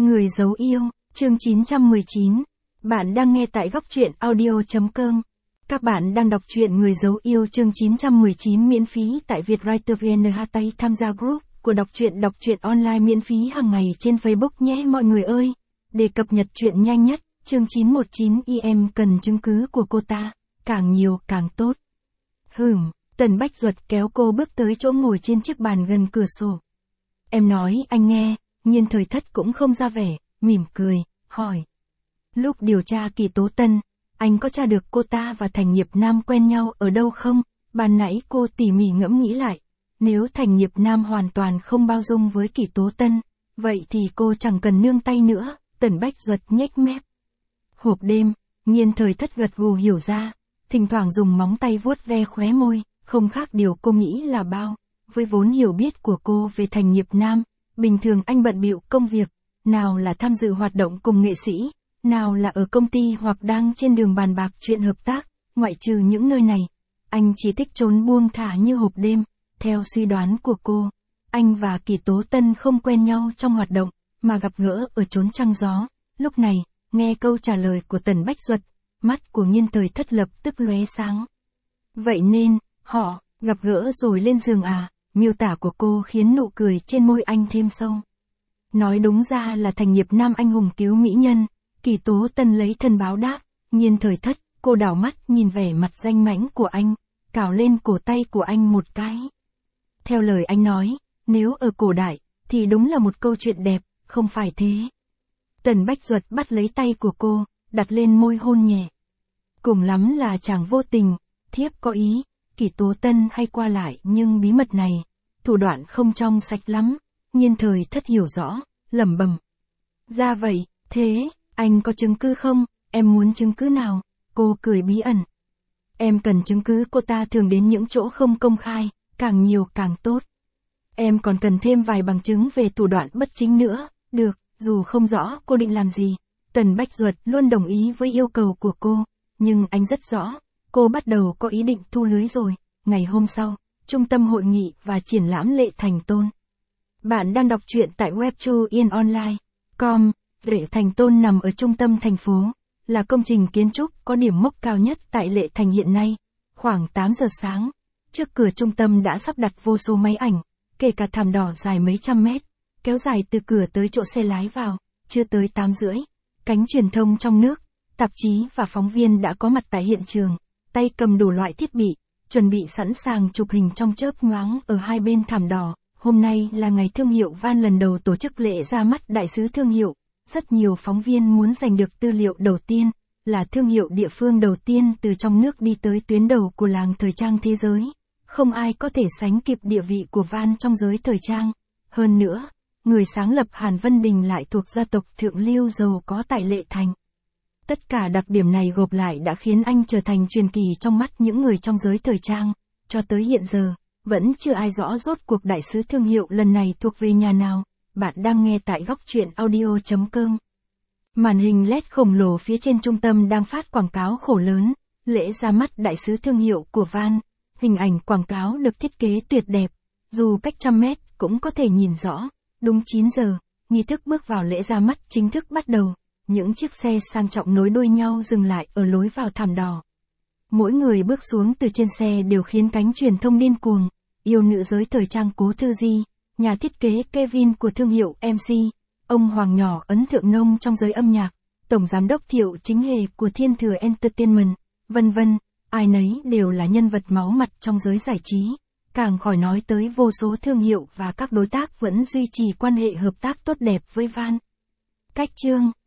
Người giấu yêu, chương 919. Bạn đang nghe tại góc truyện audio.com. Các bạn đang đọc truyện Người giấu yêu chương 919 miễn phí tại Vietwriter VN. Tham gia group của đọc truyện online miễn phí hàng ngày trên Facebook nhé mọi người ơi. Để cập nhật truyện nhanh nhất, chương 919 em cần chứng cứ của cô ta, càng nhiều càng tốt. Tần Bách Duật kéo cô bước tới chỗ ngồi trên chiếc bàn gần cửa sổ. Em nói anh nghe. Nhiên Thời Thất cũng không ra vẻ, mỉm cười, hỏi. Lúc điều tra Kỳ Tố Tân, anh có tra được cô ta và Thành Nghiệp Nam quen nhau ở đâu không? Ban nãy cô tỉ mỉ ngẫm nghĩ lại. Nếu Thành Nghiệp Nam hoàn toàn không bao dung với Kỳ Tố Tân, vậy thì cô chẳng cần nương tay nữa. Tần Bách Duật nhếch mép. Hộp đêm, Nhiên Thời Thất gật gù hiểu ra, thỉnh thoảng dùng móng tay vuốt ve khóe môi, không khác điều cô nghĩ là bao. Với vốn hiểu biết của cô về Thành Nghiệp Nam, bình thường anh bận bịu công việc, nào là tham dự hoạt động cùng nghệ sĩ, nào là ở công ty hoặc đang trên đường bàn bạc chuyện hợp tác, ngoại trừ những nơi này, anh chỉ thích trốn buông thả như hộp đêm. Theo suy đoán của cô, anh và Kỳ Tố Tân không quen nhau trong hoạt động, mà gặp gỡ ở chốn trăng gió. Lúc này, nghe câu trả lời của Tần Bách Duật, mắt của Nhiên Thời Thất lập tức lóe sáng. Vậy nên, họ gặp gỡ rồi lên giường à? Miêu tả của cô khiến nụ cười trên môi anh thêm sâu. Nói đúng ra là Thành Nghiệp Nam anh hùng cứu mỹ nhân, Kỳ Tố Tân lấy thân báo đáp. Nhiên Thời Thất, cô đảo mắt nhìn vẻ mặt danh mãnh của anh, cào lên cổ tay của anh một cái. Theo lời anh nói, nếu ở cổ đại, thì đúng là một câu chuyện đẹp, không phải thế? Tần Bách Duật bắt lấy tay của cô, đặt lên môi hôn nhẹ. Cùng lắm là chàng vô tình, thiếp có ý. Kỳ Tố Tân hay qua lại nhưng bí mật này, thủ đoạn không trong sạch lắm. Nhiên Thời Thất hiểu rõ, lẩm bẩm. Ra vậy, thế, anh có chứng cứ không? Em muốn chứng cứ nào? Cô cười bí ẩn. Em cần chứng cứ cô ta thường đến những chỗ không công khai, càng nhiều càng tốt. Em còn cần thêm vài bằng chứng về thủ đoạn bất chính nữa. Được, dù không rõ cô định làm gì. Tần Bách Duật luôn đồng ý với yêu cầu của cô, nhưng anh rất rõ. Cô bắt đầu có ý định thu lưới rồi. Ngày hôm sau, Trung tâm Hội nghị và Triển lãm Lệ Thành Tôn. Bạn đang đọc truyện tại webtoonline.com. Lệ Thành Tôn nằm ở trung tâm thành phố, là công trình kiến trúc có điểm mốc cao nhất tại Lệ Thành hiện nay. Khoảng 8 giờ sáng, trước cửa trung tâm đã sắp đặt vô số máy ảnh, kể cả thảm đỏ dài mấy trăm mét, kéo dài từ cửa tới chỗ xe lái vào. Chưa tới 8 rưỡi, cánh truyền thông trong nước, tạp chí và phóng viên đã có mặt tại hiện trường. Tay cầm đủ loại thiết bị, chuẩn bị sẵn sàng chụp hình trong chớp nhoáng ở hai bên thảm đỏ. Hôm nay là ngày thương hiệu Van lần đầu tổ chức lễ ra mắt đại sứ thương hiệu. Rất nhiều phóng viên muốn giành được tư liệu đầu tiên, là thương hiệu địa phương đầu tiên từ trong nước đi tới tuyến đầu của làng thời trang thế giới. Không ai có thể sánh kịp địa vị của Van trong giới thời trang. Hơn nữa, người sáng lập Hàn Vân Đình lại thuộc gia tộc thượng lưu giàu có tại Lệ Thành. Tất cả đặc điểm này gộp lại đã khiến anh trở thành truyền kỳ trong mắt những người trong giới thời trang. Cho tới hiện giờ, vẫn chưa ai rõ rốt cuộc đại sứ thương hiệu lần này thuộc về nhà nào. Bạn đang nghe tại góc truyện audio.com. Màn hình LED khổng lồ phía trên trung tâm đang phát quảng cáo khổ lớn, lễ ra mắt đại sứ thương hiệu của Van. Hình ảnh quảng cáo được thiết kế tuyệt đẹp, dù cách trăm mét cũng có thể nhìn rõ. Đúng 9 giờ, nghi thức bước vào lễ ra mắt chính thức bắt đầu. Những chiếc xe sang trọng nối đuôi nhau dừng lại ở lối vào thảm đỏ. Mỗi người bước xuống từ trên xe đều khiến cánh truyền thông điên cuồng. Yêu nữ giới thời trang Cố Thư Di, nhà thiết kế Kevin của thương hiệu MC, ông Hoàng Nhỏ ấn tượng nông trong giới âm nhạc, tổng giám đốc Thiệu Chính Hề của Thiên Thừa Entertainment, vân vân, ai nấy đều là nhân vật máu mặt trong giới giải trí. Càng khỏi nói tới vô số thương hiệu và các đối tác vẫn duy trì quan hệ hợp tác tốt đẹp với Van. Cách chương